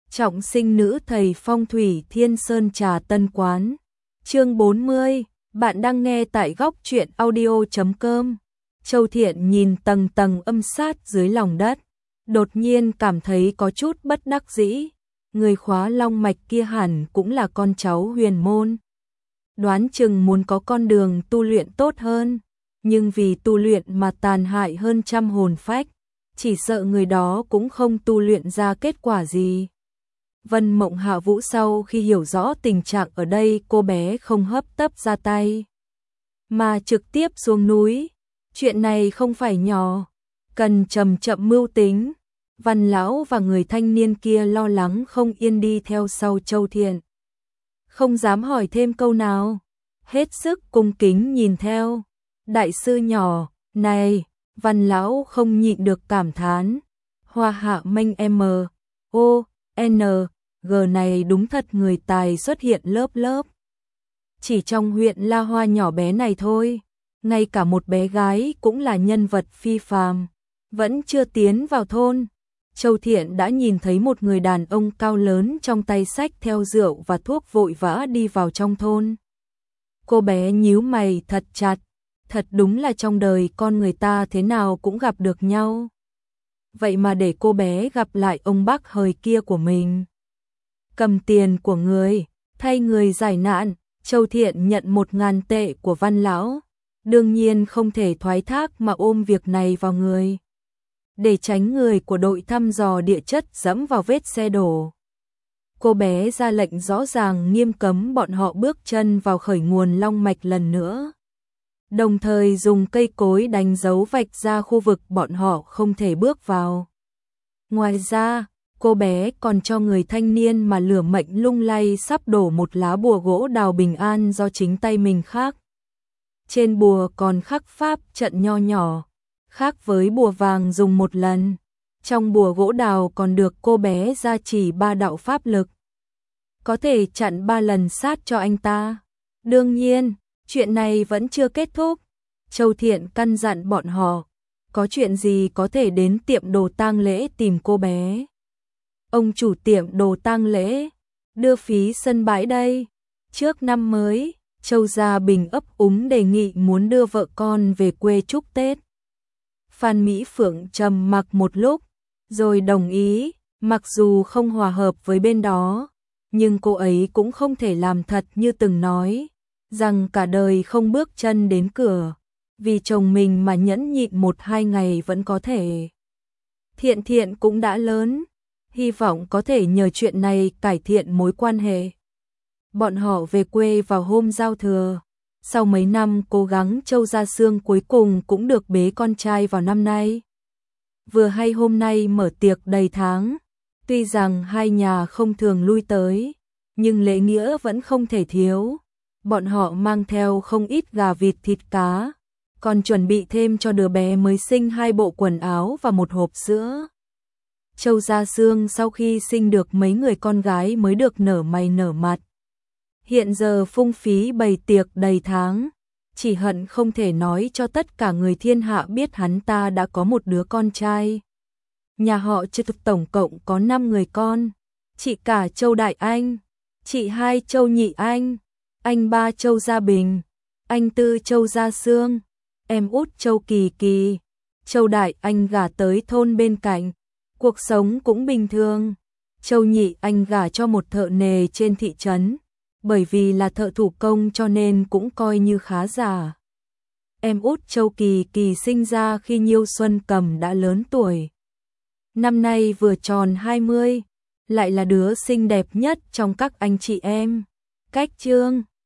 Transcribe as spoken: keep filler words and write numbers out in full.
Trọng sinh nữ thầy phong thủy Thiên Sơn Trà Tân Quán. Chương bốn mươi, bạn đang nghe tại góc truyện audio chấm com. Châu Thiện nhìn tầng tầng âm sát dưới lòng đất, đột nhiên cảm thấy có chút bất đắc dĩ. Người khóa long mạch kia hẳn cũng là con cháu huyền môn. Đoán chừng muốn có con đường tu luyện tốt hơn, nhưng vì tu luyện mà tàn hại hơn trăm hồn phách, chỉ sợ người đó cũng không tu luyện ra kết quả gì. Vân Mộng Hạ Vũ sau khi hiểu rõ tình trạng ở đây, cô bé không hấp tấp ra tay, mà trực tiếp xuống núi. Chuyện này không phải nhỏ, cần chậm chậm mưu tính. Văn lão và người thanh niên kia lo lắng không yên đi theo sau Châu Thiện, không dám hỏi thêm câu nào, hết sức cung kính nhìn theo. Đại sư nhỏ, này, Văn lão không nhịn được cảm thán, hoa hạ mênh M, O, N, G này đúng thật người tài xuất hiện lớp lớp. Chỉ trong huyện La Hoa nhỏ bé này thôi, ngay cả một bé gái cũng là nhân vật phi phàm. Vẫn chưa tiến vào thôn, Châu Thiện đã nhìn thấy một người đàn ông cao lớn trong tay xách theo rượu và thuốc vội vã đi vào trong thôn. Cô bé nhíu mày thật chặt, thật đúng là trong đời con người ta thế nào cũng gặp được nhau. Vậy mà để cô bé gặp lại ông bác hời kia của mình. Cầm tiền của người, thay người giải nạn. Châu Thiện nhận một ngàn tệ của Văn lão, đương nhiên không thể thoái thác mà ôm việc này vào người, để tránh người của đội thăm dò địa chất dẫm vào vết xe đổ. Cô bé ra lệnh rõ ràng nghiêm cấm bọn họ bước chân vào khởi nguồn long mạch lần nữa, đồng thời dùng cây cối đánh dấu vạch ra khu vực bọn họ không thể bước vào. Ngoài ra, cô bé còn cho người thanh niên mà lửa mệnh lung lay sắp đổ một lá bùa gỗ đào bình an do chính tay mình khắc. Trên bùa còn khắc pháp trận nho nhỏ, khác với bùa vàng dùng một lần. Trong bùa gỗ đào còn được cô bé gia trì ba đạo pháp lực, có thể chặn ba lần sát cho anh ta. Đương nhiên, chuyện này vẫn chưa kết thúc. Châu Thiện căn dặn bọn họ, có chuyện gì có thể đến tiệm đồ tang lễ tìm cô bé. Ông chủ tiệm đồ tang lễ, đưa phí sân bãi đây. Trước năm mới, Châu Gia Bình ấp úng đề nghị muốn đưa vợ con về quê chúc Tết. Phan Mỹ Phượng trầm mặc một lúc, rồi đồng ý. Mặc dù không hòa hợp với bên đó, nhưng cô ấy cũng không thể làm thật như từng nói, rằng cả đời không bước chân đến cửa. Vì chồng mình mà nhẫn nhịn một hai ngày vẫn có thể. Thiện Thiện cũng đã lớn, hy vọng có thể nhờ chuyện này cải thiện mối quan hệ. Bọn họ về quê vào hôm giao thừa. Sau mấy năm cố gắng, Châu Gia Sương cuối cùng cũng được bế con trai vào năm nay. Vừa hay hôm nay mở tiệc đầy tháng. Tuy rằng hai nhà không thường lui tới, nhưng lễ nghĩa vẫn không thể thiếu. Bọn họ mang theo không ít gà vịt thịt cá, còn chuẩn bị thêm cho đứa bé mới sinh hai bộ quần áo và một hộp sữa. Châu Gia Sương sau khi sinh được mấy người con gái mới được nở mày nở mặt. Hiện giờ phung phí bày tiệc đầy tháng, chỉ hận không thể nói cho tất cả người thiên hạ biết hắn ta đã có một đứa con trai. Nhà họ Châu tổng cộng có năm người con, chị cả Châu Đại Anh, chị hai Châu Nhị Anh, anh ba Châu Gia Bình, anh tư Châu Gia Sương, em út Châu Kỳ Kỳ. Châu Đại Anh gả tới thôn bên cạnh, cuộc sống cũng bình thường. Châu Nhị Anh gả cho một thợ nề trên thị trấn, bởi vì là thợ thủ công cho nên cũng coi như khá giả. Em út Châu Kỳ Kỳ sinh ra khi Nhiêu Xuân Cầm đã lớn tuổi. Năm nay vừa tròn hai mươi, lại là đứa xinh đẹp nhất trong các anh chị em. Cách Trương,